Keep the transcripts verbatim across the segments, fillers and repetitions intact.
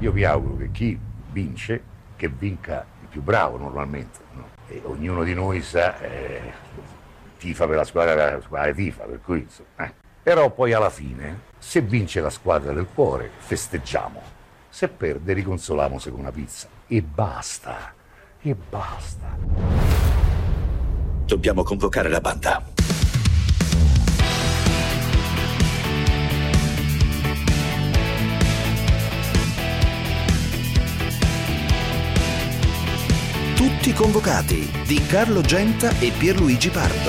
io vi auguro che chi vince, che vinca il più bravo normalmente, no? E ognuno di noi sa, eh, tifa per la squadra, la squadra tifa, per cui insomma, eh. Però poi alla fine, se vince la squadra del cuore, festeggiamo, se perde riconsoliamo con una pizza, e basta, e basta. Dobbiamo convocare la banda. Tutti convocati di Carlo Genta e Pierluigi Pardo.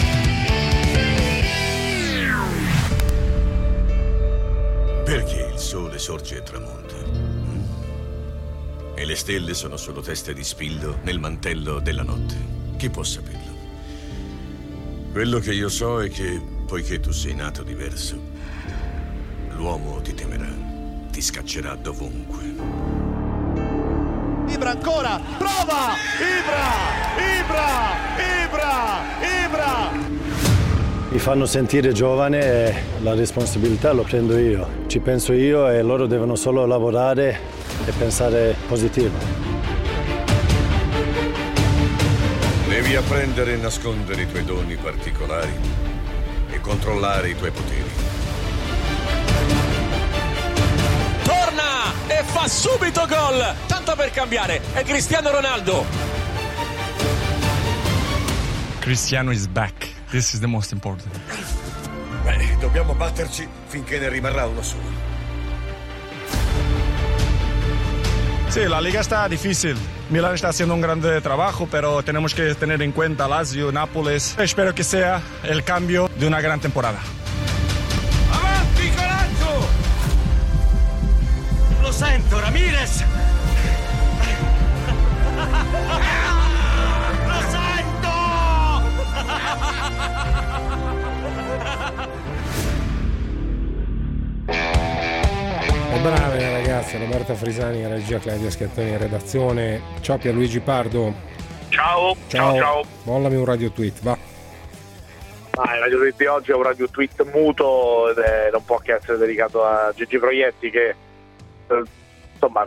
Perché il sole sorge e tramonta? Mm? E le stelle sono solo teste di spillo nel mantello della notte. Chi può saperlo? Quello che io so è che, poiché tu sei nato diverso, l'uomo ti temerà, ti scaccerà dovunque. Ibra ancora, prova! Ibra! Ibra! Ibra! Ibra! Mi fanno sentire giovane e la responsabilità lo prendo io. Ci penso io e loro devono solo lavorare e pensare positivo. Devi apprendere e nascondere i tuoi doni particolari e controllare i tuoi poteri. E fa subito gol, tanto per cambiare, è Cristiano Ronaldo. Cristiano is back. This is the most important. Beh, dobbiamo batterci finché ne rimarrà uno solo. Sí, la liga está difícil. Milan está haciendo un grande trabajo, pero tenemos que tener en cuenta Lazio, Nápoles. Espero que sea el cambio de una gran temporada. Avanti, coraggio! Lo sento, Ramirez! Lo sento! E brave ragazzi, Roberta Frisani, regia, Claudia Schiattoni in redazione. Ciao Pierluigi Pardo. Ciao, ciao, ciao. ciao. Mollami un radio tweet, va. Ah, il radio tweet di oggi è un radio tweet muto ed è, non può che essere dedicato a Gigi Proietti che insomma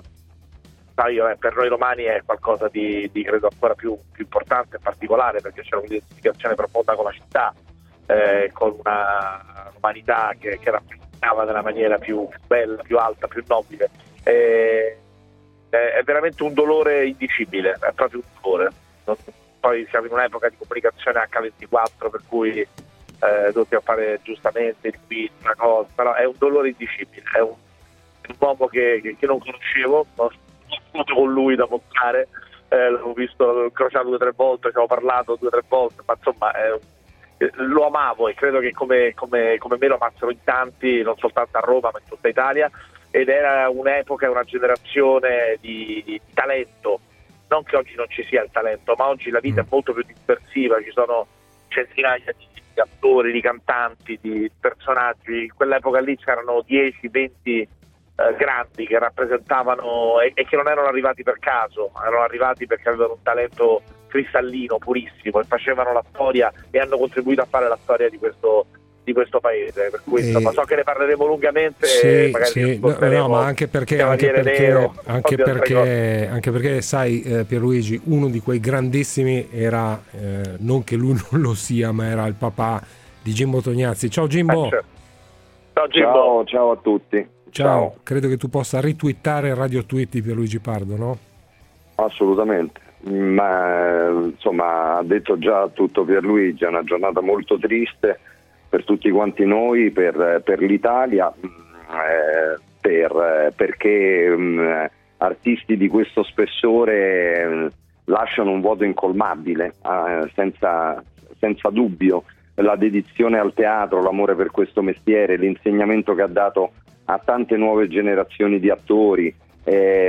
io, eh, per noi romani è qualcosa di, di credo ancora più, più importante e particolare, perché c'è un'identificazione profonda con la città, eh, con una romanità che, che rappresentava nella maniera più, più bella, più alta, più nobile. Eh, è veramente un dolore indicibile, è proprio un dolore. Poi siamo in un'epoca di comunicazione acca ventiquattro, per cui eh, dobbiamo fare giustamente il tweet, una cosa, però è un dolore indicibile, è un un uomo che, che, che non conoscevo, ho stato con lui da montare, eh, l'ho visto, l'ho incrociato due o tre volte, ci avevo parlato due o tre volte, ma insomma eh, lo amavo e credo che come, come, come me lo amassero in tanti, non soltanto a Roma ma in tutta Italia, ed era un'epoca, una generazione di, di talento. Non che oggi non ci sia il talento, ma oggi la vita è molto più dispersiva, ci sono centinaia di attori, di cantanti, di personaggi. In quell'epoca lì c'erano dieci venti Eh, grandi che rappresentavano e, e che non erano arrivati per caso, erano arrivati perché avevano un talento cristallino, purissimo, e facevano la storia e hanno contribuito a fare la storia di questo di questo paese, per cui insomma, so che ne parleremo lungamente. Sì, e magari sì. No, no, ma anche perché anche perché, Nero, anche, perché anche perché sai eh, Pierluigi, uno di quei grandissimi era eh, non che lui non lo sia, ma era il papà di Jimbo Tognazzi. Ciao Jimbo. Eh, certo. Ciao Jimbo. Ciao, ciao a tutti. Ciao. Ciao, credo che tu possa ritwittare il radio tweet di Pierluigi Pardo, no? Assolutamente, ma insomma ha detto già tutto Pierluigi, è una giornata molto triste per tutti quanti noi, per, per l'Italia, eh, per, perché mh, artisti di questo spessore mh, lasciano un vuoto incolmabile, eh, senza, senza dubbio. La dedizione al teatro, l'amore per questo mestiere, l'insegnamento che ha dato a tante nuove generazioni di attori, è,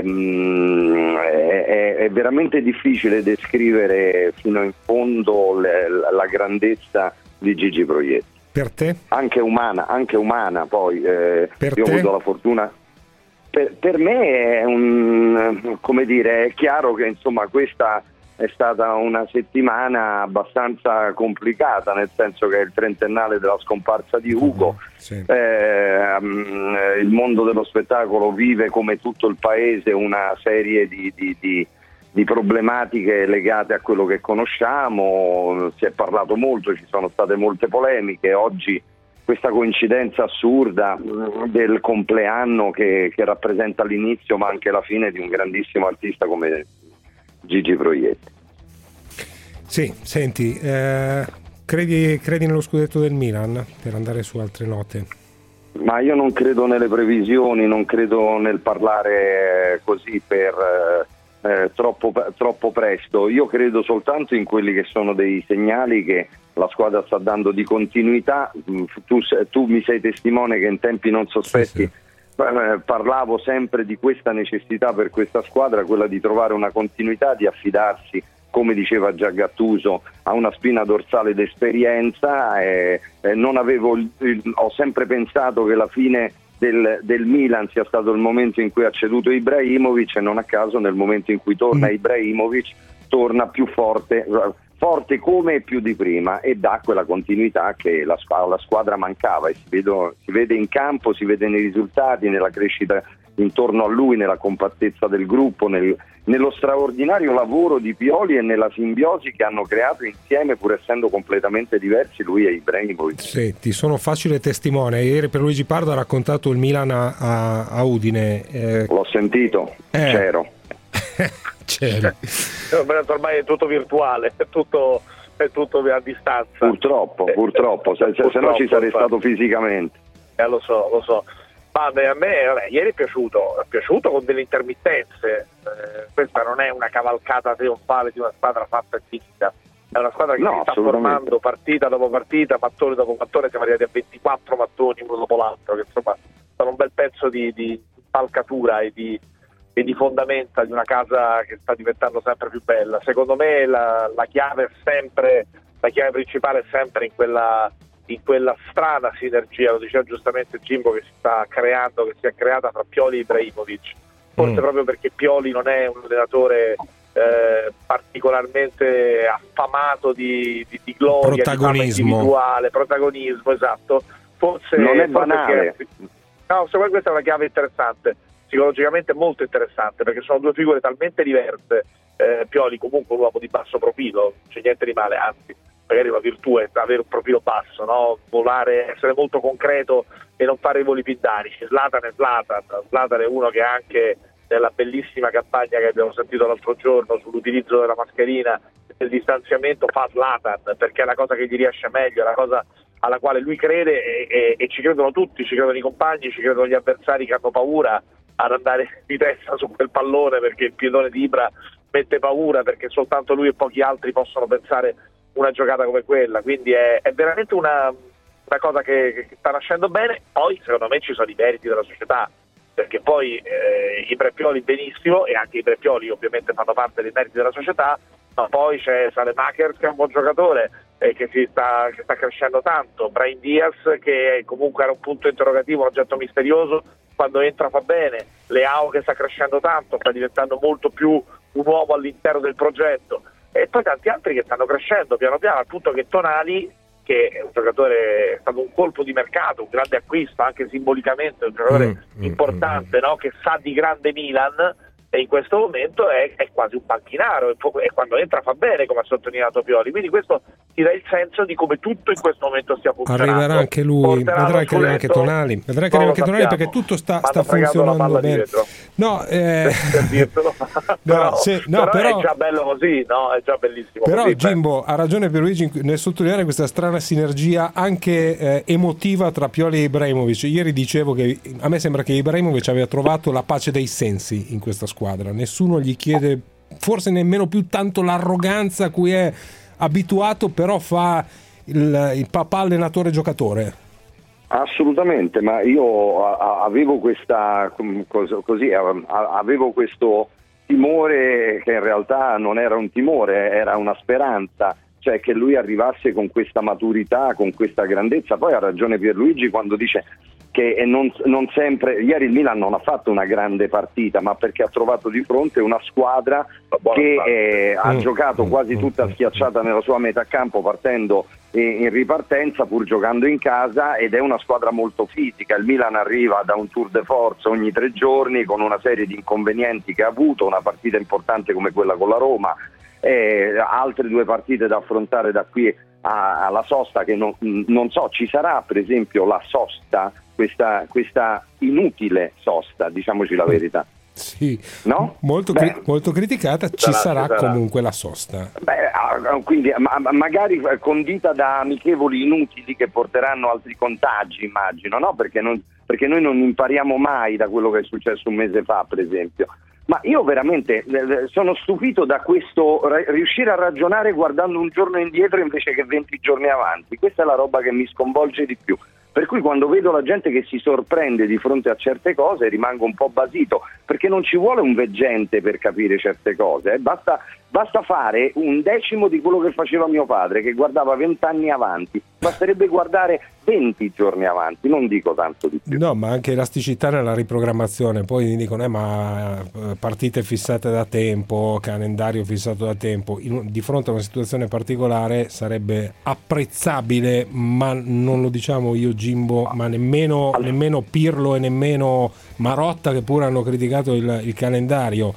è, è veramente difficile descrivere fino in fondo le, la grandezza di Gigi Proietti. Per te? Anche umana, anche umana poi. Eh, per io te? ho avuto la fortuna. Per, per me è un, come dire, è chiaro che insomma questa è stata una settimana abbastanza complicata, nel senso che è il trentennale della scomparsa di Ugo. Sì. Eh, um, il mondo dello spettacolo vive, come tutto il paese, una serie di, di, di, di problematiche legate a quello che conosciamo. Si è parlato molto, ci sono state molte polemiche. Oggi questa coincidenza assurda del compleanno che, che rappresenta l'inizio ma anche la fine di un grandissimo artista come Gigi Proietti. Sì, senti, eh, credi, credi nello scudetto del Milan, per andare su altre note? Ma io non credo nelle previsioni, non credo nel parlare così per eh, troppo, troppo presto. Io credo soltanto in quelli che sono dei segnali che la squadra sta dando di continuità. Tu, tu mi sei testimone che in tempi non sospetti sì, sì. Parlavo sempre di questa necessità per questa squadra, quella di trovare una continuità, di affidarsi, come diceva già Gattuso, a una spina dorsale d'esperienza. E, e non avevo, ho sempre pensato che la fine del, del Milan sia stato il momento in cui ha ceduto Ibrahimovic, e non a caso nel momento in cui torna Ibrahimovic torna più forte, forte come e più di prima, e dà quella continuità che la, la squadra mancava, e si, vedo, si vede in campo, si vede nei risultati, nella crescita intorno a lui, nella compattezza del gruppo, nel, nello straordinario lavoro di Pioli e nella simbiosi che hanno creato insieme, pur essendo completamente diversi lui e Ibrahimovic. Senti, sono facile testimone. Ieri Pierluigi Pardo ha raccontato il Milan a, a, a Udine. Eh... L'ho sentito, eh. c'ero. C'ero. Ormai è tutto virtuale, è tutto, è tutto a distanza. Purtroppo, purtroppo, se, se, se no ci sarei stato fisicamente. Eh, lo so, lo so. Ma beh, a me vabbè, ieri è piaciuto, è piaciuto con delle intermittenze. Eh, questa non è una cavalcata trionfale di una squadra fatta e finita. È una squadra che no, si sta formando partita dopo partita, mattone dopo mattone. Siamo arrivati a ventiquattro mattoni uno dopo l'altro, che insomma sono un bel pezzo di, di palcatura e di, e di fondamenta di una casa che sta diventando sempre più bella. Secondo me la, la chiave è sempre, la chiave principale è sempre in quella, in quella strana sinergia, lo diceva giustamente Jimbo, che si sta creando, che si è creata tra Pioli e Ibrahimovic. Forse mm. proprio perché Pioli non è un allenatore eh, particolarmente affamato di, di, di gloria, protagonismo. Di individuale, protagonismo, esatto. Forse non è forse banale. Che, no, secondo me questa è una chiave interessante, psicologicamente molto interessante, perché sono due figure talmente diverse. eh, Pioli comunque un uomo di basso profilo, non c'è niente di male, anzi magari la virtù è avere un profilo basso, no? Volare, essere molto concreto e non fare i voli pindarici. Zlatan è Zlatan, Zlatan è uno che anche nella bellissima campagna che abbiamo sentito l'altro giorno sull'utilizzo della mascherina e del distanziamento fa Zlatan, perché è la cosa che gli riesce meglio, è la cosa alla quale lui crede, e, e, e ci credono tutti, ci credono i compagni, ci credono gli avversari che hanno paura ad andare di testa su quel pallone, perché il piedone di Ibra mette paura, perché soltanto lui e pochi altri possono pensare una giocata come quella. Quindi è, è veramente una, una cosa che, che sta nascendo bene. Poi secondo me ci sono i meriti della società, perché poi eh, i Pioli benissimo, e anche i Pioli ovviamente fanno parte dei meriti della società, ma poi c'è Saelemaekers che è un buon giocatore e che, si sta, che sta crescendo tanto, Brahim Diaz che comunque era un punto interrogativo, un oggetto misterioso, quando entra fa bene, Leao che sta crescendo tanto, sta diventando molto più un uomo all'interno del progetto, e poi tanti altri che stanno crescendo piano piano, al punto che Tonali, che è un giocatore, è stato un colpo di mercato, un grande acquisto anche simbolicamente, un giocatore mm, importante, mm, no? Che sa di grande Milan, e in questo momento è, è quasi un panchinaro, e, e quando entra fa bene, come ha sottolineato Pioli. Quindi questo ti dà il senso di come tutto in questo momento stia funzionando. Arriverà anche lui, vedrai che arriva anche Tonali, vedrai che arriva anche Tonali, perché tutto sta, sta funzionando bene. No, eh... no, però, se, no, però, però è già bello così, no? È già bellissimo. Però così, Jimbo beh. ha ragione Pierluigi nel sottolineare questa strana sinergia anche eh, emotiva tra Pioli e Ibrahimovic. Ieri dicevo che a me sembra che Ibrahimovic aveva trovato la pace dei sensi in questa squadra. Nessuno gli chiede forse nemmeno più tanto l'arroganza a cui è abituato, però fa il, il papà allenatore giocatore. Assolutamente, ma io avevo questa così avevo questo timore, che in realtà non era un timore, era una speranza, cioè che lui arrivasse con questa maturità, con questa grandezza. Poi ha ragione Pierluigi quando dice che non, non sempre, ieri il Milan non ha fatto una grande partita, ma perché ha trovato di fronte una squadra che eh, ha mm. giocato quasi tutta schiacciata nella sua metà campo, partendo in, in ripartenza pur giocando in casa, ed è una squadra molto fisica. Il Milan arriva da un tour de force ogni tre giorni con una serie di inconvenienti che ha avuto, una partita importante come quella con la Roma, eh, altre due partite da affrontare da qui a, alla sosta, che non, non so, ci sarà per esempio la sosta, questa, questa inutile sosta, diciamoci la verità. Sì, no? molto, Beh, cri- molto criticata, ci sarà, sarà comunque la sosta. Beh, quindi ma, magari condita da amichevoli inutili che porteranno altri contagi, immagino, no? Perché, non, perché noi non impariamo mai da quello che è successo un mese fa, per esempio. Ma io veramente sono stupito da questo riuscire a ragionare guardando un giorno indietro invece che venti giorni avanti. Questa è la roba che mi sconvolge di più. Per cui quando vedo la gente che si sorprende di fronte a certe cose rimango un po' basito, perché non ci vuole un veggente per capire certe cose, eh? basta, basta fare un decimo di quello che faceva mio padre, che guardava vent'anni avanti, basterebbe guardare venti giorni avanti, non dico tanto di più. No, ma anche elasticità nella riprogrammazione, poi dicono eh, ma partite fissate da tempo, calendario fissato da tempo, in, di fronte a una situazione particolare sarebbe apprezzabile, ma non lo diciamo io Jimbo, ma nemmeno, nemmeno Pirlo e nemmeno Marotta, che pure hanno criticato il, il calendario.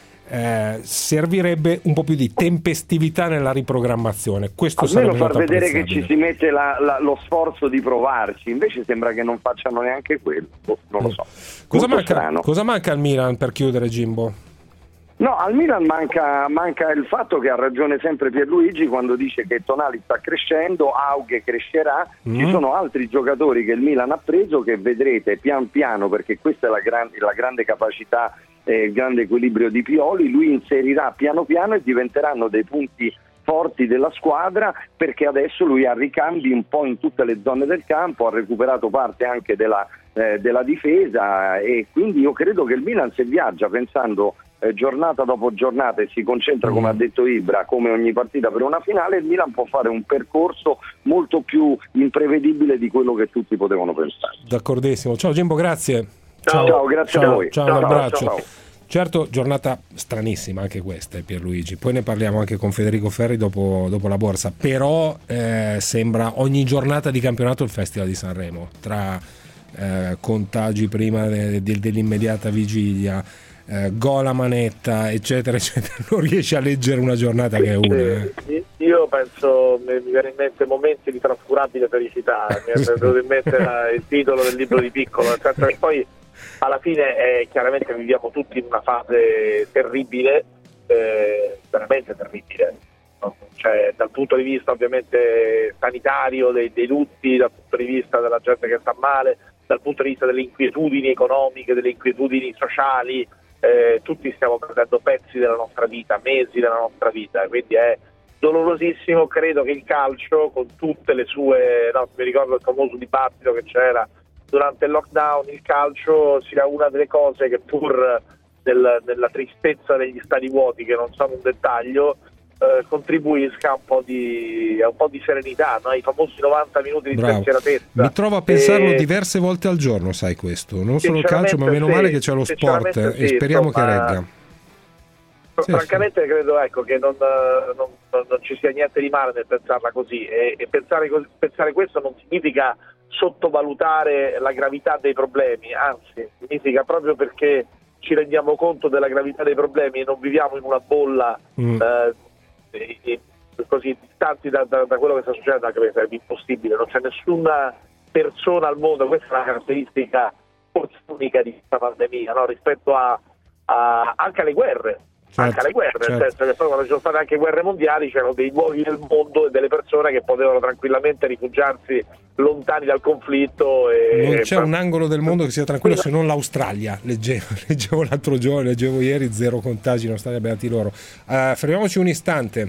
Eh, servirebbe un po' più di tempestività nella riprogrammazione. Questo almeno far vedere che ci si mette la, la, lo sforzo di provarci, invece sembra che non facciano neanche quello, non lo so. Cosa manca, cosa manca al Milan per chiudere, Jimbo? No, al Milan manca, manca il fatto che ha ragione sempre Pierluigi quando dice che Tonali sta crescendo, Aughe crescerà, mm. ci sono altri giocatori che il Milan ha preso che vedrete pian piano, perché questa è la, gran, la grande capacità, eh, il grande equilibrio di Pioli, lui inserirà piano piano e diventeranno dei punti forti della squadra, perché adesso lui ha ricambi un po' in tutte le zone del campo, ha recuperato parte anche della, eh, della difesa, e quindi io credo che il Milan, se viaggia pensando eh, giornata dopo giornata e si concentra, come ha detto Ibra, come ogni partita per una finale, il Milan può fare un percorso molto più imprevedibile di quello che tutti potevano pensare. D'accordissimo. Ciao Jimbo, grazie. Ciao, ciao, grazie ciao, a voi. Ciao, ciao, un abbraccio. Ciao, ciao. Certo, giornata stranissima anche questa, Pierluigi. Poi ne parliamo anche con Federico Ferri dopo, dopo la borsa. Però eh, sembra ogni giornata di campionato il Festival di Sanremo, tra eh, contagi prima de, de, dell'immediata vigilia, eh, gol a manetta, eccetera, eccetera. Non riesci a leggere una giornata che è una. Eh. Io penso, mi viene in mente momenti di trascurabile felicità. Mi è venuto in mente la, il titolo del libro di Piccolo, nel senso che poi alla fine eh, chiaramente viviamo tutti in una fase terribile, eh, veramente terribile, no? Cioè, dal punto di vista ovviamente sanitario, dei, dei lutti, dal punto di vista della gente che sta male, dal punto di vista delle inquietudini economiche, delle inquietudini sociali, eh, tutti stiamo perdendo pezzi della nostra vita, mesi della nostra vita, quindi è dolorosissimo. Credo che il calcio, con tutte le sue, no, mi ricordo il famoso dibattito che c'era durante il lockdown, il calcio sia una delle cose che, pur nel, nella tristezza degli stadi vuoti, che non sono un dettaglio, eh, contribuisca un po' di, a un po' di serenità, no? I famosi novanta minuti di spensieratezza. Mi trovo a pensarlo e... diverse volte al giorno, sai questo, non solo il calcio, ma meno sì, male che c'è lo sport, sì, e speriamo insomma, che regga. Sì, francamente sì. Credo ecco, che non, non, non, non ci sia niente di male nel pensarla così, e, e pensare, pensare questo non significa sottovalutare la gravità dei problemi, anzi significa, proprio perché ci rendiamo conto della gravità dei problemi e non viviamo in una bolla mm. eh, e, e così distanti da, da, da quello che sta succedendo, anche perché sarebbe impossibile, non c'è nessuna persona al mondo, questa è una caratteristica forse unica di questa pandemia, no? Rispetto a, a anche alle guerre. Certo, anche alle guerre, certo. Nel senso che poi quando ci sono state anche guerre mondiali c'erano dei luoghi nel mondo e delle persone che potevano tranquillamente rifugiarsi lontani dal conflitto e... Non c'è un angolo del mondo che sia tranquillo se non l'Australia, leggevo, leggevo l'altro giorno, leggevo ieri, zero contagi in Australia, beati loro. Uh, fermiamoci un istante.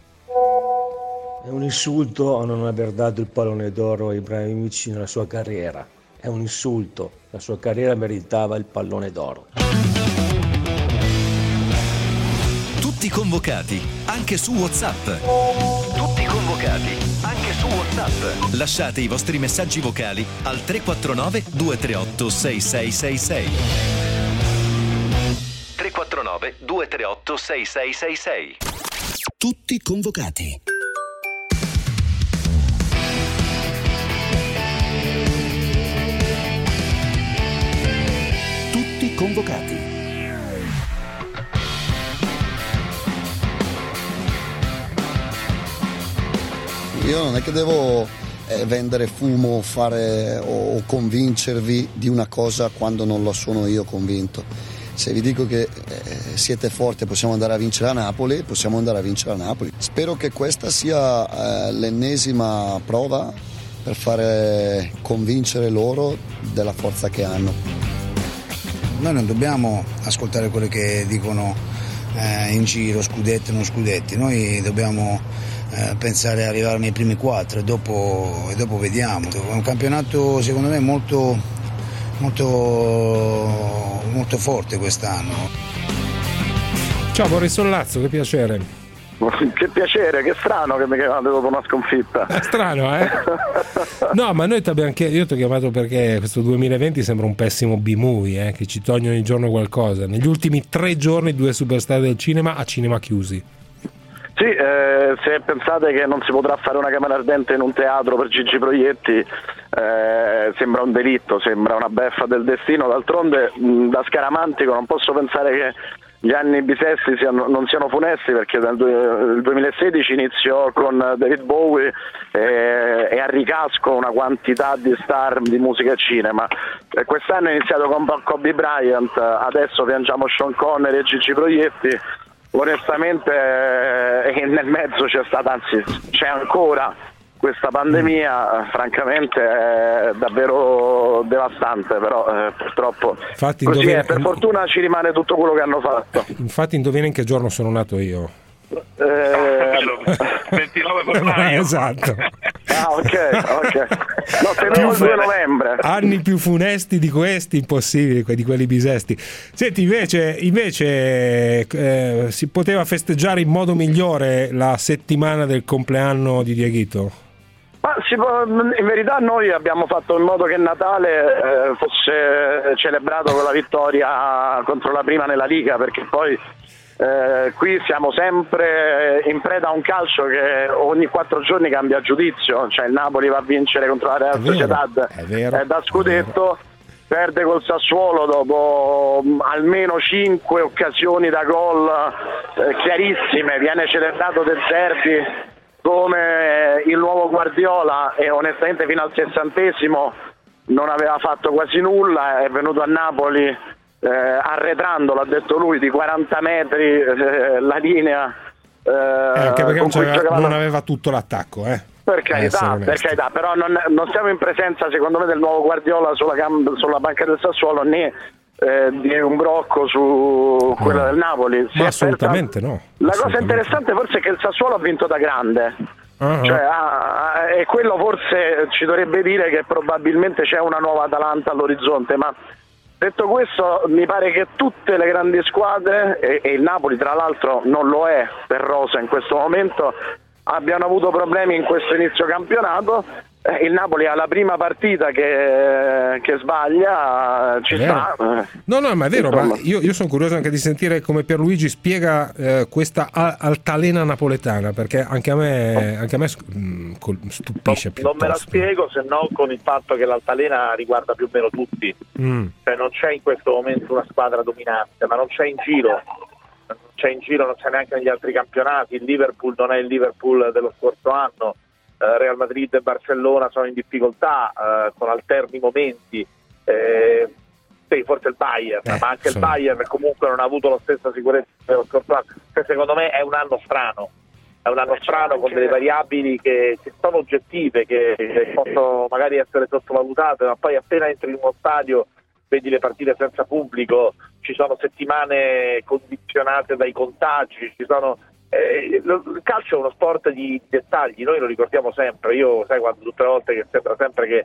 È un insulto a non aver dato il pallone d'oro a Ibrahimovic nella sua carriera, è un insulto, la sua carriera meritava il pallone d'oro. Tutti convocati, anche su WhatsApp. Tutti convocati. convocati anche su WhatsApp. Lasciate i vostri messaggi vocali al tre quattro nove due tre otto sei sei sei sei. tre quattro nove due tre otto sei sei sei sei. Tutti convocati. Tutti convocati. Io non è che devo eh, vendere fumo, fare o, o convincervi di una cosa quando non lo sono io convinto. Se vi dico che eh, siete forti e possiamo andare a vincere a Napoli, possiamo andare a vincere a Napoli. Spero che questa sia eh, l'ennesima prova per fare convincere loro della forza che hanno. Noi non dobbiamo ascoltare quello che dicono eh, in giro, scudetti o non scudetti, noi dobbiamo eh, pensare a arrivare nei primi quattro e dopo, e dopo vediamo. È un campionato secondo me molto, molto, molto forte quest'anno. Ciao Boris Sollazzo, che piacere. Che piacere, che strano che mi chiamate dopo una sconfitta. È strano, eh? No, ma noi t'abbiamo anche, io ti ho chiamato perché questo duemilaventi sembra un pessimo B-movie, eh, che ci toglie ogni giorno qualcosa. Negli ultimi tre giorni due superstar del cinema a cinema chiusi. Sì, eh, se pensate che non si potrà fare una camera ardente in un teatro per Gigi Proietti, eh, sembra un delitto, sembra una beffa del destino. D'altronde, mh, da scaramantico non posso pensare che gli anni bisesti siano, non siano funesti, perché nel il duemilasedici iniziò con David Bowie e, e a ricasco una quantità di star di musica e cinema. E quest'anno è iniziato con Kobe Bryant, adesso piangiamo Sean Connery e Gigi Proietti. Onestamente eh, nel mezzo c'è stata, anzi c'è ancora questa pandemia, francamente è davvero devastante, però eh, purtroppo Infatti, così indovina... è, per fortuna ci rimane tutto quello che hanno fatto. Infatti indovina in che giorno sono nato io. Eh, ventinove febbraio. Esatto. Ah, ok, ok. No, tenevo il due novembre. Anni più funesti di questi, impossibili, di quelli bisesti. Senti, invece, invece eh, si poteva festeggiare in modo migliore la settimana del compleanno di Dieguito? Ma si può, in verità noi abbiamo fatto in modo che Natale eh, fosse celebrato con la vittoria contro la prima nella Liga, perché poi Eh, qui siamo sempre in preda a un calcio che ogni quattro giorni cambia giudizio, cioè il Napoli va a vincere contro la Real Sociedad è da scudetto, perde col Sassuolo dopo almeno cinque occasioni da gol eh, chiarissime, viene celebrato De Zerbi come il nuovo Guardiola e onestamente fino al sessantesimo non aveva fatto quasi nulla, è venuto a Napoli Eh, arretrando, l'ha detto lui, di quaranta metri eh, la linea eh, eh, anche perché non, giocava... non aveva tutto l'attacco eh. per carità, per carità, però non, non siamo in presenza secondo me del nuovo Guardiola sulla, cam- sulla banca del Sassuolo, né eh, di un brocco su quella no. del Napoli. Ma assolutamente persa... no la assolutamente. Cosa interessante forse è che il Sassuolo ha vinto da grande. Uh-huh. Cioè, ah, e quello forse ci dovrebbe dire che probabilmente c'è una nuova Atalanta all'orizzonte, ma detto questo, mi pare che tutte le grandi squadre, e, e il Napoli tra l'altro non lo è per rosa in questo momento, abbiano avuto problemi in questo inizio campionato. Eh, il Napoli ha la prima partita che, che sbaglia, ci sta. No, no, ma è vero, ma io, io sono curioso anche di sentire come Pierluigi spiega eh, questa a- altalena napoletana, perché anche a me, anche a me stupisce. Non, non me la spiego se no con il fatto che l'altalena riguarda più o meno tutti, mm. cioè non c'è in questo momento una squadra dominante, ma non c'è in giro, non c'è in giro, non c'è neanche negli altri campionati. Il Liverpool non è il Liverpool dello scorso anno. Real Madrid e Barcellona sono in difficoltà, eh, con alterni momenti, eh, sì, forse il Bayern, eh, ma anche sono... il Bayern comunque non ha avuto la stessa sicurezza dello scorso anno. Cioè, secondo me è un anno strano, è un anno strano con delle variabili che, che sono oggettive, che, che possono magari essere sottovalutate, ma poi appena entri in uno stadio vedi le partite senza pubblico, ci sono settimane condizionate dai contagi, ci sono... Eh, il calcio è uno sport di dettagli, noi lo ricordiamo sempre. Io sai quando tutte le volte che sembra sempre che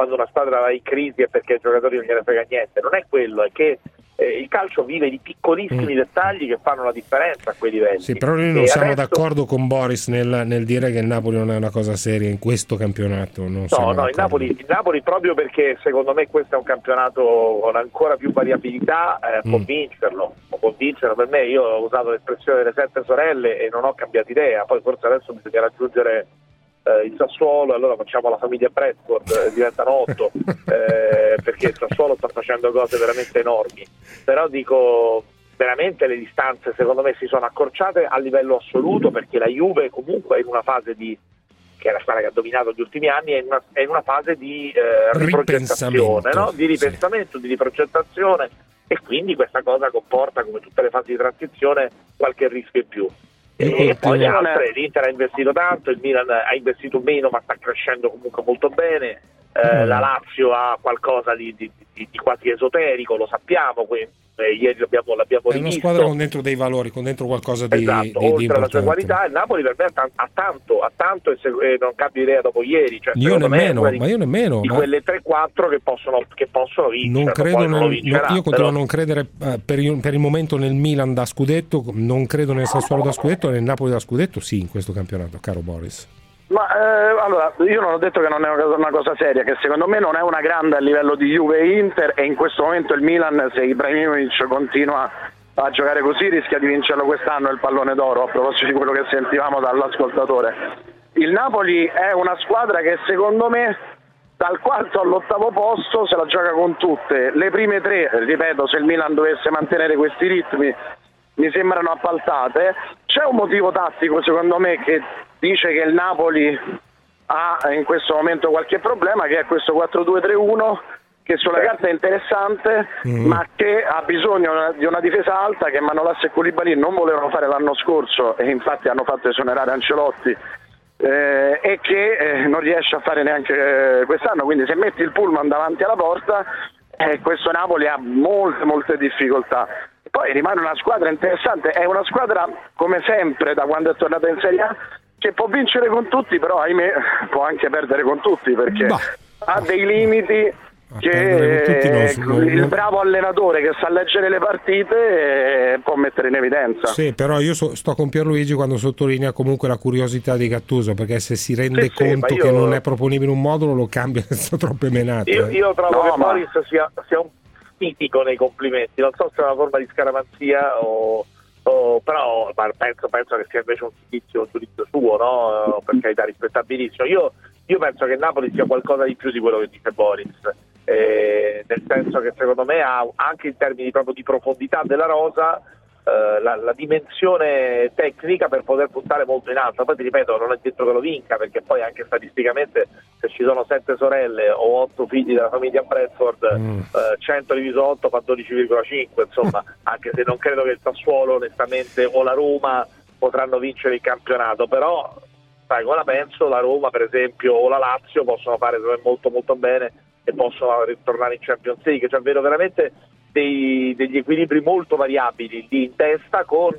quando una squadra va in crisi è perché ai giocatori non gliene frega niente, non è quello, è che eh, il calcio vive di piccolissimi mm. dettagli che fanno la differenza a quei livelli. Sì, però noi non e siamo adesso... d'accordo con Boris nel, nel dire che il Napoli non è una cosa seria in questo campionato. Non no, no, il Napoli, il Napoli proprio perché secondo me questo è un campionato con ancora più variabilità, eh, può mm. vincerlo, può convincerlo. Per me, io ho usato l'espressione delle sette sorelle e non ho cambiato idea, poi forse adesso bisogna raggiungere eh, il Sassuolo, allora facciamo la famiglia Bradford, eh, diventano otto, eh, perché il Sassuolo sta facendo cose veramente enormi, però dico veramente le distanze secondo me si sono accorciate a livello assoluto, perché la Juve comunque è in una fase di, che è la squadra che ha dominato gli ultimi anni, è in una, è in una fase di eh, riprogettazione, no? Di ripensamento, sì. di riprogettazione, e quindi questa cosa comporta, come tutte le fasi di transizione, qualche rischio in più. E, e poi le altre, l'Inter ha investito tanto, il Milan ha investito meno ma sta crescendo comunque molto bene, eh, mm. la Lazio ha qualcosa di, di, di, di quasi esoterico, lo sappiamo, quindi, eh, ieri l'abbiamo, l'abbiamo è rivisto. È una squadra con dentro dei valori, con dentro qualcosa di, esatto, di, oltre di alla sua importante. qualità, il Napoli per me ha, t- ha tanto, ha tanto e, se, e non cambio idea dopo ieri, cioè, io nemmeno, di, ma io nemmeno di ma... quelle tre quattro che possono, che possono vincere, non credo poi nel, non vincerà, no, io continuo però... a non credere eh, per, il, per il momento nel Milan da scudetto, non credo nel Sassuolo da scudetto, nel Napoli da scudetto sì, in questo campionato, caro Boris. Ma eh, allora, io non ho detto che non è una cosa, una cosa seria, che secondo me non è una grande a livello di Juve e Inter, e in questo momento il Milan, se Ibrahimovic continua a giocare così, rischia di vincerlo quest'anno il pallone d'oro, a proposito di quello che sentivamo dall'ascoltatore. Il Napoli è una squadra che secondo me dal quarto all'ottavo posto se la gioca con tutte. Le prime tre, ripeto, se il Milan dovesse mantenere questi ritmi, mi sembrano appaltate. C'è un motivo tattico secondo me che dice che il Napoli ha in questo momento qualche problema, che è questo quattro due tre uno, che sulla carta è interessante, mm. ma che ha bisogno di una difesa alta che Manolas e Koulibaly non volevano fare l'anno scorso, e infatti hanno fatto esonerare Ancelotti, eh, e che eh, non riesce a fare neanche eh, quest'anno. Quindi se metti il pullman davanti alla porta, eh, questo Napoli ha molte molte difficoltà. Poi rimane una squadra interessante, è una squadra come sempre da quando è tornata in Serie A, che può vincere con tutti, però ahimè può anche perdere con tutti, perché bah. ha dei limiti che tutti non, il non... bravo allenatore che sa leggere le partite può mettere in evidenza. Sì, però io so, sto con Pierluigi quando sottolinea comunque la curiosità di Gattuso, perché se si rende sì, conto sì, io... che non è proponibile un modulo lo cambia senza troppe menate. Io, io trovo no, che ma... Boris sia, sia un mitico nei complimenti, non so se è una forma di scaramanzia o Oh, però penso, penso che sia invece un giudizio, un giudizio suo, no? Per carità, rispettabilissimo. Io, io penso che Napoli sia qualcosa di più di quello che dice Boris, eh, nel senso che secondo me ha anche in termini proprio di profondità della rosa eh, la, la dimensione tecnica per poter puntare molto in alto. Poi ti ripeto, non è detto che lo vinca, perché poi anche statisticamente se ci sono sette sorelle o otto figli della famiglia Bradford, mm. eh, cento diviso otto fa dodici virgola cinque, insomma, anche se non credo che il Sassuolo onestamente o la Roma potranno vincere il campionato, però sai come la penso, la Roma per esempio o la Lazio possono fare molto molto bene e possono ritornare in Champions League, cioè vedo veramente dei, degli equilibri molto variabili lì in testa, con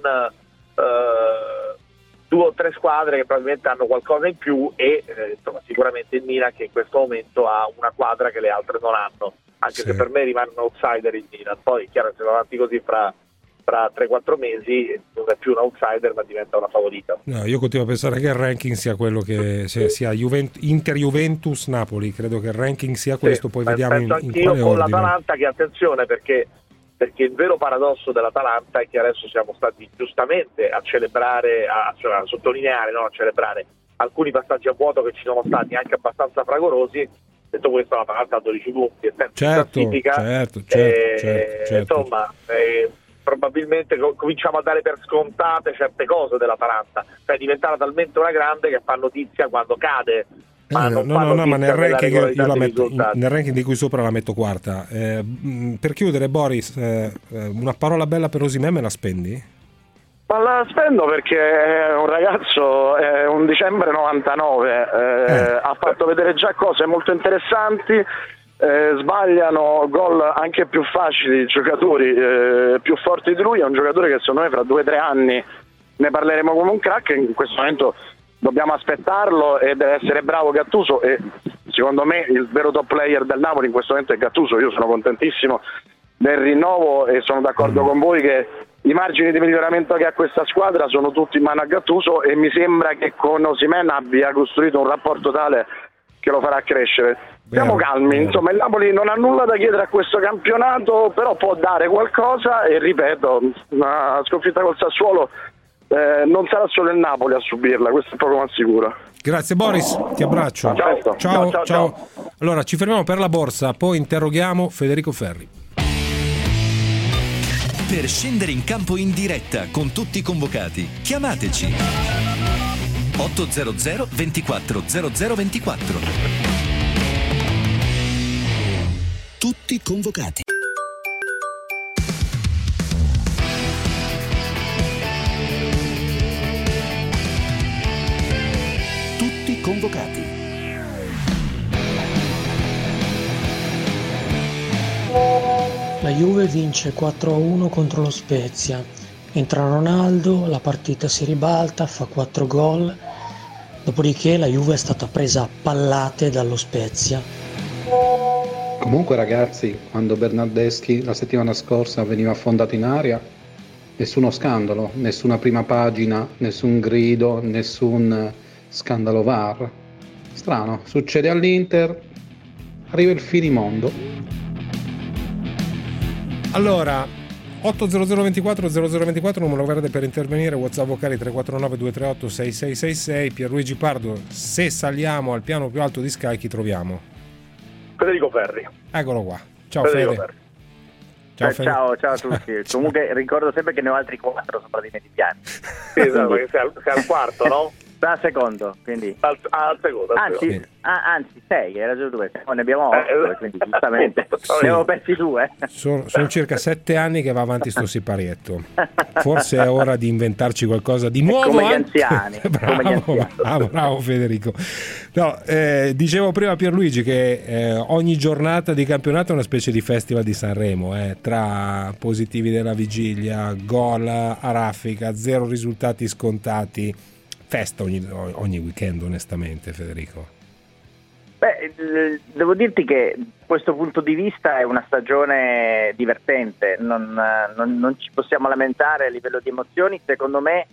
eh, due o tre squadre che probabilmente hanno qualcosa in più e eh, insomma, sicuramente il Milan che in questo momento ha una quadra che le altre non hanno, anche sì. se per me rimane un outsider il Milan. Poi chiaro che se va avanti così fra fra tre quattro mesi non è più un outsider ma diventa una favorita. No, io continuo a pensare che il ranking sia quello che sia, sia Juvent- Inter Juventus Napoli, credo che il ranking sia questo, sì, poi vediamo in, in quale con ordine. L'Atalanta, che attenzione, perché perché il vero paradosso dell'Atalanta è che adesso siamo stati giustamente a celebrare, a, cioè a sottolineare, no, a celebrare alcuni passaggi a vuoto che ci sono stati anche abbastanza fragorosi. Detto questo, l'Atalanta ha dodici punti e sempre certo, classifica, certo, certo, e, certo, certo. insomma eh, probabilmente cominciamo a dare per scontate certe cose dell'Atalanta, cioè è diventata talmente una grande che fa notizia quando cade. Ma no, no, no, no, ma nel ranking, io, io la metto, in, nel ranking di cui sopra la metto quarta. Eh, per chiudere, Boris, eh, una parola bella per Osimhen me la spendi? Ma la spendo perché è un ragazzo, è un dicembre novantanove, eh, eh. ha fatto vedere già cose molto interessanti. Eh, sbagliano gol anche più facili i giocatori eh, più forti di lui. È un giocatore che secondo me fra due o tre anni ne parleremo come un crack. In questo momento dobbiamo aspettarlo e deve essere bravo Gattuso, e secondo me il vero top player del Napoli in questo momento è Gattuso. Io sono contentissimo del rinnovo e sono d'accordo con voi che i margini di miglioramento che ha questa squadra sono tutti in mano a Gattuso, e mi sembra che con Osimhen abbia costruito un rapporto tale che lo farà crescere. Siamo calmi, insomma il Napoli non ha nulla da chiedere a questo campionato, però può dare qualcosa, e ripeto, una sconfitta col Sassuolo eh, non sarà solo il Napoli a subirla, questo è poco ma sicuro. Grazie Boris, ti abbraccio. Ciao. Ciao, Ciao, ciao, ciao. Allora ci fermiamo per la borsa, poi interroghiamo Federico Ferri. Per scendere in campo in diretta con tutti i convocati, chiamateci ottocento ventiquattro zero zero ventiquattro. Tutti convocati. Tutti convocati. La Juve vince quattro a uno contro lo Spezia. Entra Ronaldo, la partita si ribalta, fa quattro gol. Dopodiché la Juve è stata presa a pallate dallo Spezia. Comunque ragazzi, quando Bernardeschi la settimana scorsa veniva affondato in aria, nessuno scandalo, nessuna prima pagina, nessun grido, nessun scandalo V A R. Strano, succede all'Inter, arriva il finimondo. Allora, ottocento ventiquattro zero zero ventiquattro, numero verde per intervenire, WhatsApp vocali tre quattro nove due tre otto sei sei sei sei. Pierluigi Pardo, se saliamo al piano più alto di Sky chi troviamo? Federico Ferri. Eccolo qua. Ciao Federico Fede. Ferri. Ciao, eh, Fede. ciao, ciao a tutti. Comunque ricordo sempre che ne ho altri quattro sopra di me di piani. Sì, esatto, perché sei al, sei al quarto, no? Al secondo, quindi. Al, ah, al secondo. Al anzi, secondo. ah, anzi, sei, hai ragione tu, ne abbiamo otto, Eh, quindi giustamente Sì. ne avevo persi due. Sono, sono circa sette anni che va avanti sto siparietto. Forse è ora di inventarci qualcosa di nuovo. Come gli anche- anziani. bravo, come gli anziani. bravo, bravo Federico. No, eh, dicevo prima a Pierluigi che eh, ogni giornata di campionato è una specie di festival di Sanremo, eh, tra positivi della vigilia, gol a raffica, zero risultati scontati. Festa ogni, ogni weekend, onestamente, Federico. Beh, eh, devo dirti che da questo punto di vista è una stagione divertente, non, eh, non, non ci possiamo lamentare a livello di emozioni, secondo me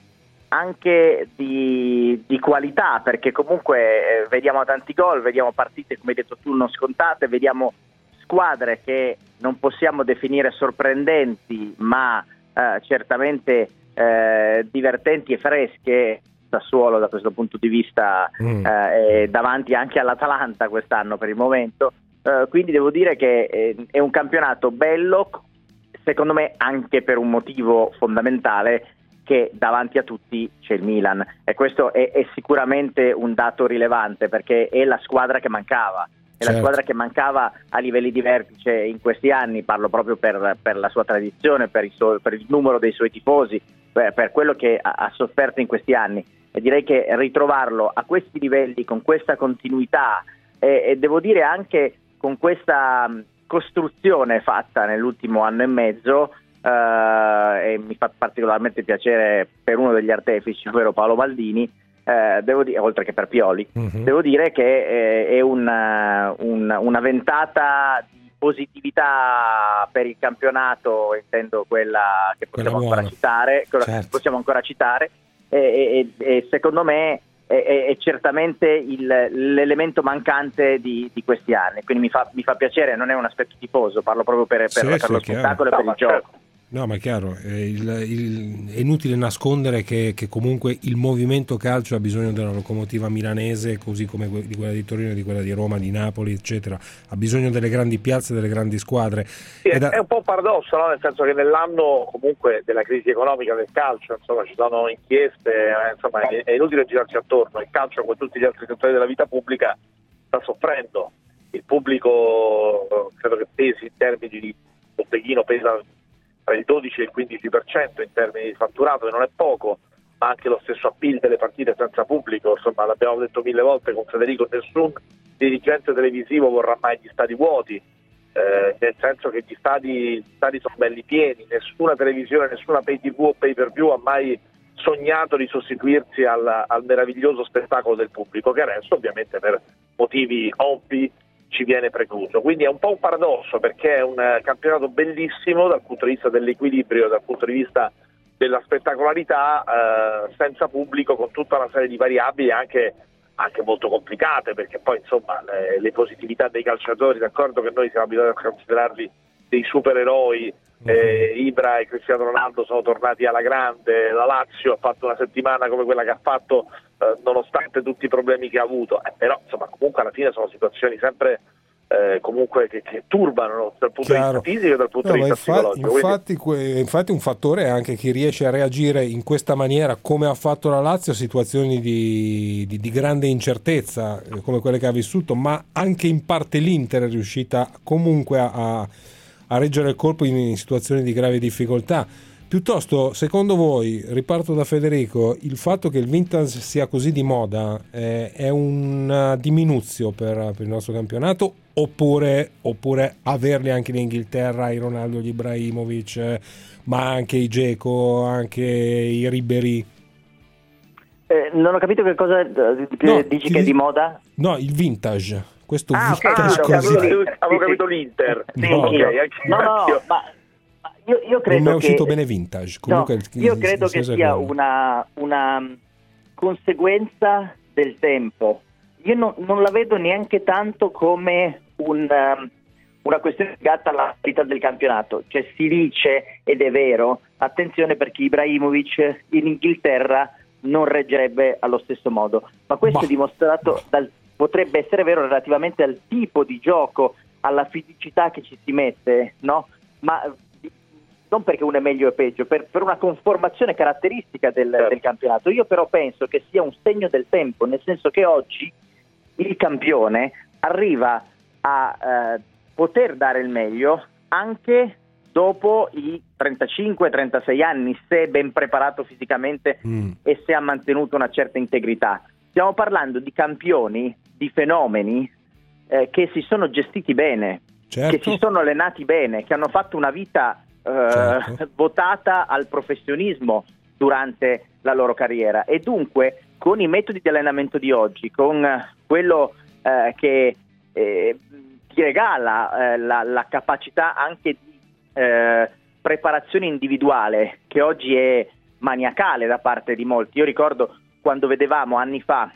anche di, di qualità, perché comunque eh, vediamo tanti gol, vediamo partite, come hai detto tu, non scontate, vediamo squadre che non possiamo definire sorprendenti, ma eh, certamente eh, divertenti e fresche. Sassuolo da questo punto di vista mm. eh, è davanti anche all'Atalanta quest'anno per il momento, eh, quindi devo dire che eh, è un campionato bello, secondo me anche per un motivo fondamentale, che davanti a tutti c'è il Milan, e questo è, è sicuramente un dato rilevante, perché è la squadra che mancava, è certo. la squadra che mancava a livelli di vertice in questi anni, parlo proprio per, per la sua tradizione, per il, suo, per il numero dei suoi tifosi, per, per quello che ha, ha sofferto in questi anni. E direi che ritrovarlo a questi livelli, con questa continuità e, e devo dire anche con questa costruzione fatta nell'ultimo anno e mezzo, eh, e mi fa particolarmente piacere per uno degli artefici, ovvero Paolo Maldini, eh, devo dire, oltre che per Pioli, mm-hmm. devo dire che eh, è una, una, una ventata di positività per il campionato, intendo quella che possiamo Quella ancora buona. citare, quella Certo. che possiamo ancora citare. E, e, e secondo me è, è, è certamente il, l'elemento mancante di, di questi anni, quindi mi fa, mi fa piacere, non è un aspetto tifoso, parlo proprio per, per, Sì, per sì, lo chiaro. spettacolo e per No, il gioco. certo. No, ma è chiaro, è, il, il, è inutile nascondere che, che comunque il movimento calcio ha bisogno della locomotiva milanese, così come di quella di Torino, di quella di Roma, di Napoli, eccetera. Ha bisogno delle grandi piazze, delle grandi squadre. Sì, è, da... è un po' un paradosso, no? Nel senso che nell'anno comunque della crisi economica del calcio, insomma, ci sono inchieste, eh, insomma, è, è inutile girarci attorno. Il calcio, come tutti gli altri settori della vita pubblica, sta soffrendo. Il pubblico, credo che pesi in termini di botteghino, pesa tra il dodici e il quindici per cento in termini di fatturato, che non è poco, ma anche lo stesso appeal delle partite senza pubblico. Insomma, l'abbiamo detto mille volte con Federico, nessun dirigente televisivo vorrà mai gli stadi vuoti, eh, nel senso che gli stadi, gli stadi sono belli pieni, nessuna televisione, nessuna pay tv o pay per view ha mai sognato di sostituirsi al, al meraviglioso spettacolo del pubblico, che adesso ovviamente per motivi ovvi ci viene precluso. Quindi è un po' un paradosso, perché è un campionato bellissimo dal punto di vista dell'equilibrio, dal punto di vista della spettacolarità, eh, senza pubblico, con tutta una serie di variabili anche, anche molto complicate, perché poi insomma le, le positività dei calciatori, d'accordo che noi siamo abituati a considerarli dei supereroi, eh, Ibra e Cristiano Ronaldo sono tornati alla grande, la Lazio ha fatto una settimana come quella che ha fatto, eh, nonostante tutti i problemi che ha avuto, eh, però insomma comunque alla fine sono situazioni sempre eh, comunque che, che turbano, no? Dal punto Chiaro. di vista fisico e dal punto No, di ma vista infa- psicologico. infatti, que- infatti un fattore è anche chi riesce a reagire in questa maniera, come ha fatto la Lazio, a situazioni di, di, di grande incertezza, eh, come quelle che ha vissuto, ma anche in parte l'Inter è riuscita comunque a, a, a reggere il colpo in, in situazioni di grave difficoltà. Piuttosto, secondo voi, riparto da Federico, il fatto che il vintage sia così di moda eh, è una diminuzione per, per il nostro campionato, oppure, oppure averli anche in Inghilterra, i Ronaldo, gli Ibrahimovic, eh, ma anche i Dzeko, anche i Ribéry? Eh, non ho capito che cosa eh, No, dici ti- che è di moda? No, il vintage. Questo Ah, vintage ok, così. Avevo, Sì, avevo sì. capito l'Inter. Sì, No. anch'io. Ok, anche- No, no, no, anch'io. ma ma io, io credo Non mi è uscito che, bene vintage. no, Comunque il- io il- credo il che senso è sia quello. una, una conseguenza del tempo. Io non, non la vedo neanche tanto come un, um, una questione legata alla qualità del campionato. Cioè si dice, ed è vero, attenzione perché Ibrahimovic in Inghilterra non reggerebbe allo stesso modo, ma questo Bah. è dimostrato dal, potrebbe essere vero relativamente al tipo di gioco, alla fisicità che ci si mette, no? Ma eh, non perché uno è meglio o peggio, per, per una conformazione caratteristica del, Certo. del campionato. Io però penso che sia un segno del tempo, nel senso che oggi il campione arriva a eh, poter dare il meglio anche dopo i trentacinque trentasei anni, se ben preparato fisicamente Mm. e se ha mantenuto una certa integrità. Stiamo parlando di campioni, di fenomeni eh, che si sono gestiti bene, Certo. che si sono allenati bene, che hanno fatto una vita eh, Certo. votata al professionismo durante la loro carriera, e dunque con i metodi di allenamento di oggi, con eh, quello eh, che eh, ti regala eh, la, la capacità anche di eh, preparazione individuale, che oggi è maniacale da parte di molti. Io ricordo quando vedevamo anni fa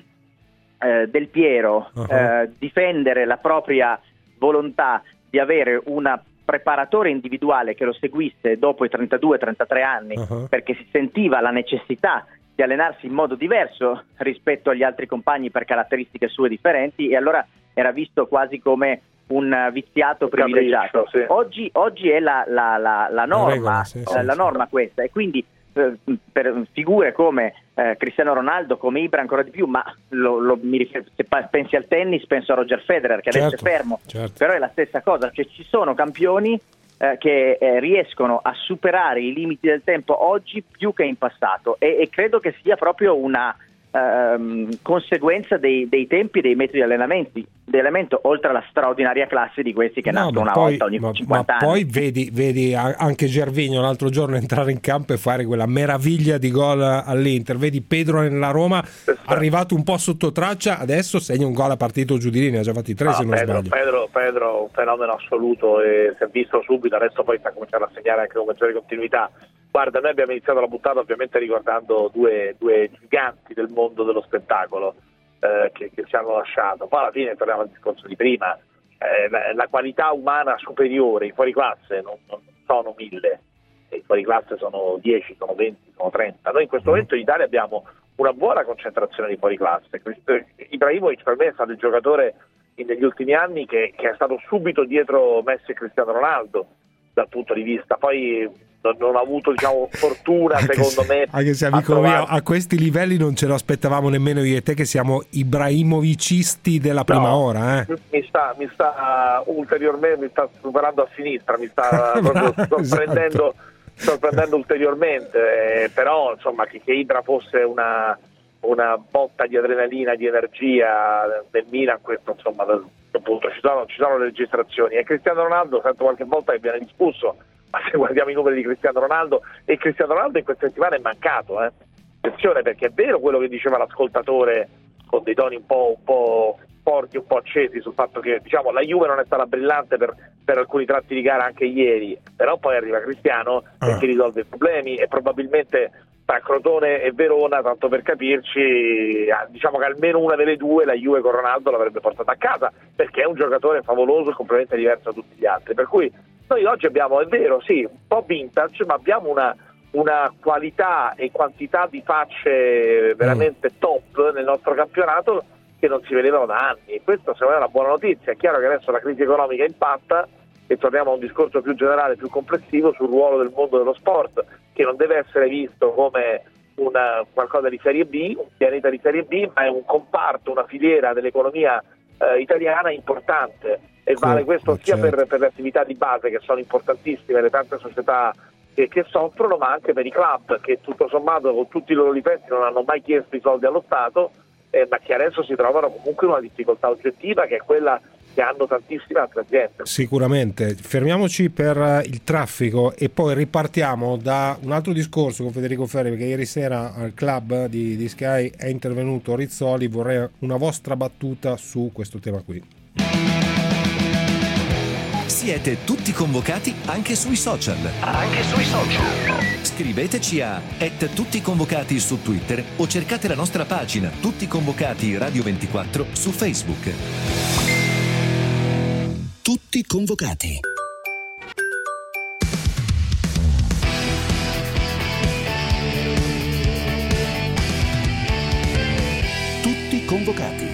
eh, Del Piero Uh-huh. eh, difendere la propria volontà di avere una preparatore individuale che lo seguisse dopo i trentadue trentatré anni, Uh-huh. perché si sentiva la necessità di allenarsi in modo diverso rispetto agli altri compagni per caratteristiche sue differenti, e allora era visto quasi come un viziato privilegiato. Capriccio, sì. Oggi, oggi è la, la, la, la norma, regola, sì, sì, eh, la sì. norma questa, e quindi eh, per figure come eh, Cristiano Ronaldo, come Ibra ancora di più, ma lo, lo, mi rifer- se pa- pensi al tennis penso a Roger Federer, che adesso Certo, è fermo, certo. però è la stessa cosa, cioè ci sono campioni eh, che eh, riescono a superare i limiti del tempo oggi più che in passato, e, e credo che sia proprio una ehm, conseguenza dei, dei tempi e dei metodi di allenamenti, di allenamento, oltre alla straordinaria classe di questi che No, nascono ma una poi, volta ogni ma- cinquanta ma anni. poi vedi, vedi a- anche Gervinho l'altro giorno entrare in campo e fare quella meraviglia di gol all'Inter. Vedi Pedro nella Roma, arrivato un po' sotto traccia, adesso segna un gol a partito giù di linea, ha già fatti tre Ah, se non Pedro, sbaglio. Pedro, Pedro un fenomeno assoluto, e si è visto subito, adesso poi sta cominciando a segnare anche con maggiore continuità. Guarda, noi abbiamo iniziato la puntata ovviamente ricordando due, due giganti del mondo dello spettacolo eh, che, che ci hanno lasciato. Poi alla fine torniamo al discorso di prima, eh, la, la qualità umana superiore, i fuoriclasse non, non sono mille, i fuoriclasse sono dieci, sono venti, sono trenta. Noi in questo momento in Italia abbiamo una buona concentrazione di fuoriclasse. Ibrahimovic per me è stato il giocatore negli ultimi anni che, che è stato subito dietro Messi e Cristiano Ronaldo dal punto di vista, poi non, non ha avuto, diciamo, fortuna Anche secondo se, me anche se a amico trovare- mio, a questi livelli non ce lo aspettavamo nemmeno io e te, che siamo ibrahimovicisti della prima No, ora, eh. mi sta, mi sta ulteriormente, mi sta superando a sinistra, mi sta proprio Bravo, sorprendendo, sorprendendo ulteriormente, eh, però insomma che, che Ibra fosse una, una botta di adrenalina, di energia del Milan, questo insomma del- appunto ci sono, ci sono le registrazioni. E Cristiano Ronaldo, sento qualche volta che viene discusso, ma se guardiamo i numeri di Cristiano Ronaldo, e Cristiano Ronaldo in questa settimana è mancato, eh. attenzione, perché è vero quello che diceva l'ascoltatore con dei toni un po', un po' forti, un po' accesi sul fatto che, diciamo, la Juve non è stata brillante per, per alcuni tratti di gara anche ieri, però poi arriva Cristiano ah. e ti risolve i problemi, e probabilmente tra Crotone e Verona, tanto per capirci, diciamo che almeno una delle due la Juve con Ronaldo l'avrebbe portata a casa, perché è un giocatore favoloso e completamente diverso da tutti gli altri. Per cui noi oggi abbiamo, è vero, sì, un po' vintage, ma abbiamo una, una qualità e quantità di facce veramente mm. top nel nostro campionato che non si vedevano da anni. Questo secondo me è una buona notizia. È chiaro che adesso la crisi economica impatta e torniamo a un discorso più generale, più complessivo sul ruolo del mondo dello sport, che non deve essere visto come una, qualcosa di serie B, un pianeta di serie B, ma è un comparto, una filiera dell'economia eh, italiana importante, e vale sì, questo sia certo. per, per le attività di base, che sono importantissime, le tante società che, che soffrono, ma anche per i club che tutto sommato con tutti i loro difetti non hanno mai chiesto i soldi allo Stato, eh, ma che adesso si trovano comunque in una difficoltà oggettiva, che è quella che hanno tantissime altre aziende. Sicuramente. Fermiamoci per il traffico e poi ripartiamo da un altro discorso con Federico Ferri, perché ieri sera al club di, di Sky è intervenuto Rizzoli. Vorrei una vostra battuta su questo tema qui. Siete tutti convocati anche sui social. Anche sui social. Scriveteci a et tutti convocati su Twitter o cercate la nostra pagina Tutti Convocati Radio ventiquattro su Facebook. Tutti convocati. Tutti convocati.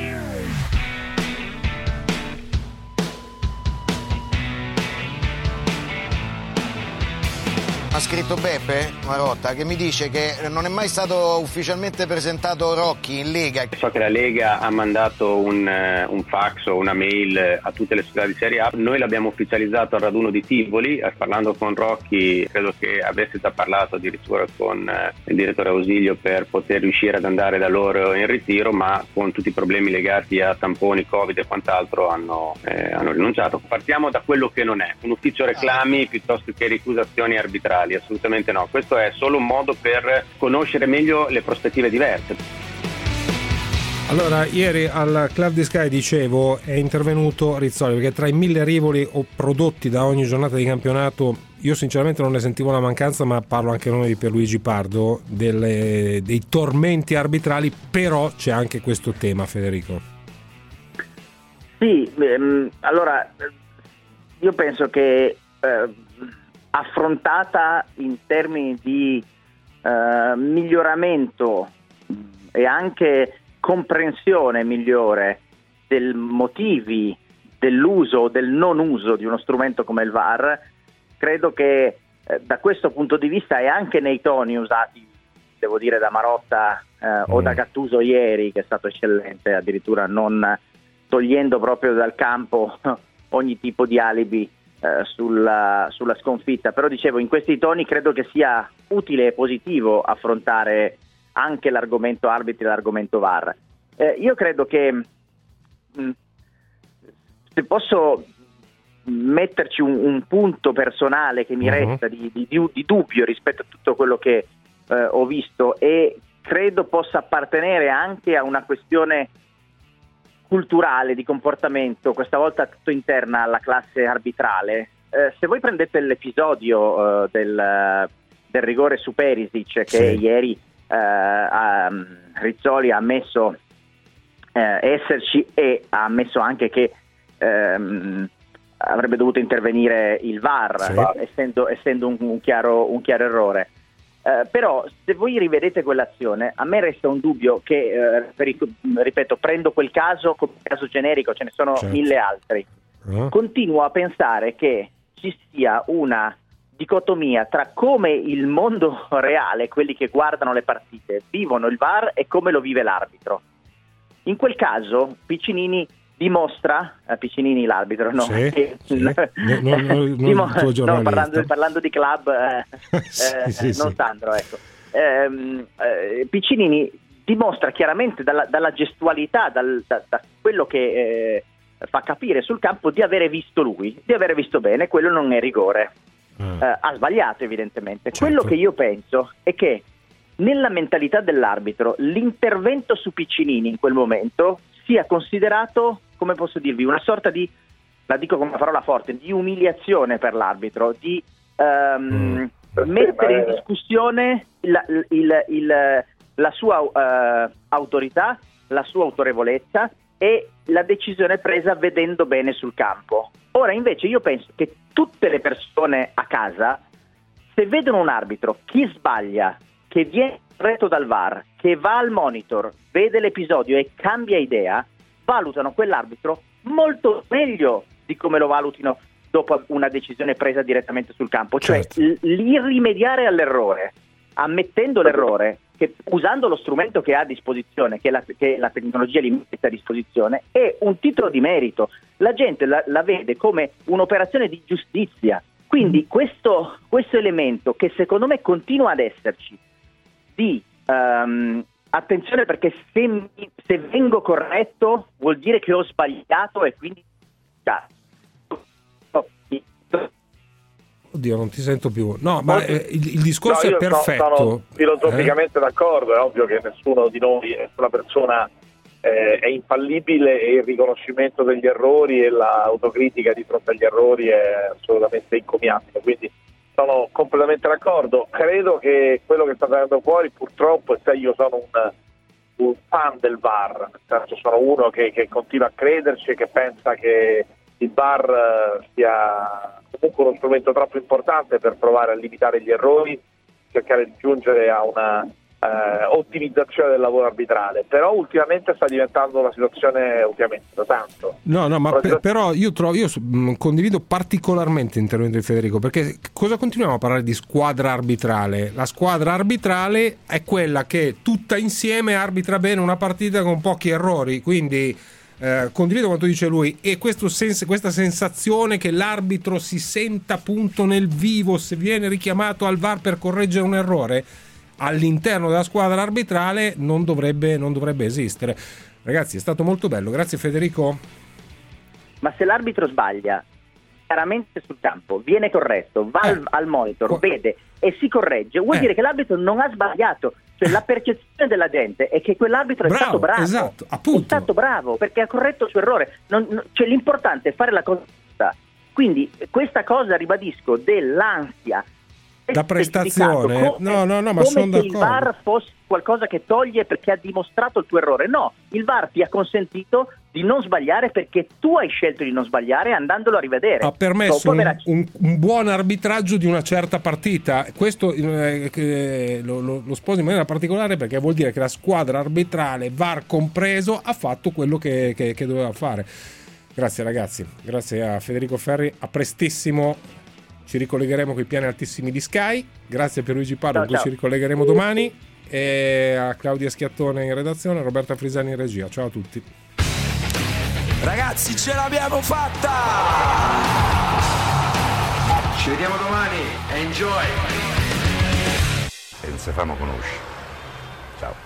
Ha scritto Beppe Marotta che mi dice che non è mai stato ufficialmente presentato Rocchi in Lega. So che la Lega ha mandato un, un fax o una mail a tutte le società di Serie A. Noi l'abbiamo ufficializzato al raduno di Tivoli, parlando con Rocchi credo che avesse già parlato addirittura con il direttore Ausilio per poter riuscire ad andare da loro in ritiro, ma con tutti i problemi legati a tamponi, Covid e quant'altro hanno, eh, hanno rinunciato. Partiamo da quello che non è, un ufficio reclami piuttosto che ricusazioni arbitrali. Assolutamente no, questo è solo un modo per conoscere meglio le prospettive diverse. Allora, ieri al club di Sky, dicevo, è intervenuto Rizzoli, perché tra i mille rivoli o prodotti da ogni giornata di campionato io sinceramente non ne sentivo la mancanza, ma parlo anche a nome di Pierluigi Pardo, delle, dei tormenti arbitrali, però c'è anche questo tema, Federico. Sì, ehm, allora io penso che eh, affrontata in termini di eh, miglioramento e anche comprensione migliore dei motivi dell'uso o del non uso di uno strumento come il V A R, credo che eh, da questo punto di vista, e anche nei toni usati, devo dire, da Marotta eh, mm. o da Gattuso ieri, che è stato eccellente, addirittura non togliendo proprio dal campo ogni tipo di alibi Sulla, sulla sconfitta, però dicevo, in questi toni credo che sia utile e positivo affrontare anche l'argomento arbitri e l'argomento V A R. Eh, io credo che mh, se posso metterci un, un punto personale che mi uh-huh. resta di, di, di dubbio rispetto a tutto quello che eh, ho visto, e credo possa appartenere anche a una questione culturale, di comportamento, questa volta tutto interna alla classe arbitrale. Eh, se voi prendete l'episodio eh, del, del rigore su Perisic, che sì. ieri eh, a, Rizzoli ha ammesso eh, esserci, e ha ammesso anche che ehm, avrebbe dovuto intervenire il V A R, sì. essendo, essendo un, un, chiaro, un chiaro errore. Uh, però se voi rivedete quell'azione, a me resta un dubbio che, uh, ripeto, prendo quel caso come caso generico, ce ne sono certo. mille altri. Uh-huh. Continuo a pensare che ci sia una dicotomia tra come il mondo reale, quelli che guardano le partite, vivono il V A R e come lo vive l'arbitro. In quel caso Piccinini dimostra, eh, Piccinini l'arbitro, no, sì, che, sì. no, no, no, dimo- no parlando, parlando di club, eh, sì, eh, sì, non sì. Sandro, ecco. Eh, eh, Piccinini dimostra chiaramente dalla, dalla gestualità, dal, da, da quello che eh, fa capire sul campo, di avere visto lui, di avere visto bene, quello non è rigore. Mm. Eh, ha sbagliato evidentemente. Certo. Quello che io penso è che nella mentalità dell'arbitro l'intervento su Piccinini in quel momento sia considerato, come posso dirvi, una sorta di, la dico con una parola forte, di umiliazione per l'arbitro, di um, mm. mettere in discussione la, il, il, la sua uh, autorità, la sua autorevolezza e la decisione presa vedendo bene sul campo. Ora invece io penso che tutte le persone a casa, se vedono un arbitro, chi sbaglia, che viene retto dal V A R, che va al monitor, vede l'episodio e cambia idea, valutano quell'arbitro molto meglio di come lo valutino dopo una decisione presa direttamente sul campo. Cioè certo. l- l'irrimediare all'errore, ammettendo l'errore, che, usando lo strumento che ha a disposizione, che la, che la tecnologia gli mette a disposizione, è un titolo di merito. La gente la, la vede come un'operazione di giustizia. Quindi questo, questo elemento, che secondo me continua ad esserci, di um, attenzione, perché se, mi, se vengo corretto vuol dire che ho sbagliato e quindi oddio, non ti sento più. No, ma eh, il, il discorso no, è perfetto. Sono, sono filosoficamente eh? d'accordo. È ovvio che nessuno di noi, nessuna persona eh, è infallibile, e il riconoscimento degli errori e l'autocritica di fronte agli errori è assolutamente encomiabile, quindi sono completamente d'accordo. Credo che quello che sta venendo fuori, purtroppo, e se io sono un, un fan del V A R, nel senso sono uno che, che continua a crederci e che pensa che il V A R sia comunque uno strumento troppo importante per provare a limitare gli errori, cercare di giungere a una eh, ottimizzazione del lavoro arbitrale. Però ultimamente sta diventando una situazione ultimamente da tanto. No, no, ma per, però io trovo, io mh, condivido particolarmente l'intervento di Federico, perché cosa continuiamo a parlare di squadra arbitrale? La squadra arbitrale è quella che tutta insieme arbitra bene una partita con pochi errori, quindi Eh, condivido quanto dice lui, e questo sens- questa sensazione che l'arbitro si senta appunto nel vivo se viene richiamato al V A R per correggere un errore all'interno della squadra arbitrale non dovrebbe, non dovrebbe esistere. Ragazzi, è stato molto bello, grazie Federico. Ma se l'arbitro sbaglia chiaramente sul campo, viene corretto, va eh. al, al monitor, Co- vede e si corregge, vuol eh. dire che l'arbitro non ha sbagliato. Cioè la percezione della gente è che quell'arbitro bravo, è stato bravo, esatto, appunto. è stato bravo perché ha corretto il suo errore. Non, non, cioè l'importante è fare la cosa giusta. Quindi questa cosa, ribadisco, dell'ansia da prestazione, come, no no no ma come sono se d'accordo. il V A R fosse qualcosa che toglie perché ha dimostrato il tuo errore. No, il V A R ti ha consentito di non sbagliare perché tu hai scelto di non sbagliare andandolo a rivedere. Ha permesso un, un, un buon arbitraggio di una certa partita. Questo eh, eh, lo, lo, lo sposo in maniera particolare perché vuol dire che la squadra arbitrale, V A R compreso, ha fatto quello che, che, che doveva fare. Grazie ragazzi, grazie a Federico Ferri, a prestissimo. Ci ricollegheremo con i piani altissimi di Sky. Grazie a Pierluigi Pardo, con cui ci ricollegheremo domani, e a Claudia Schiattone in redazione, a Roberta Frisani in regia. Ciao a tutti. Ragazzi, ce l'abbiamo fatta! Ci vediamo domani. Enjoy! E non si famo conoscere. Ciao.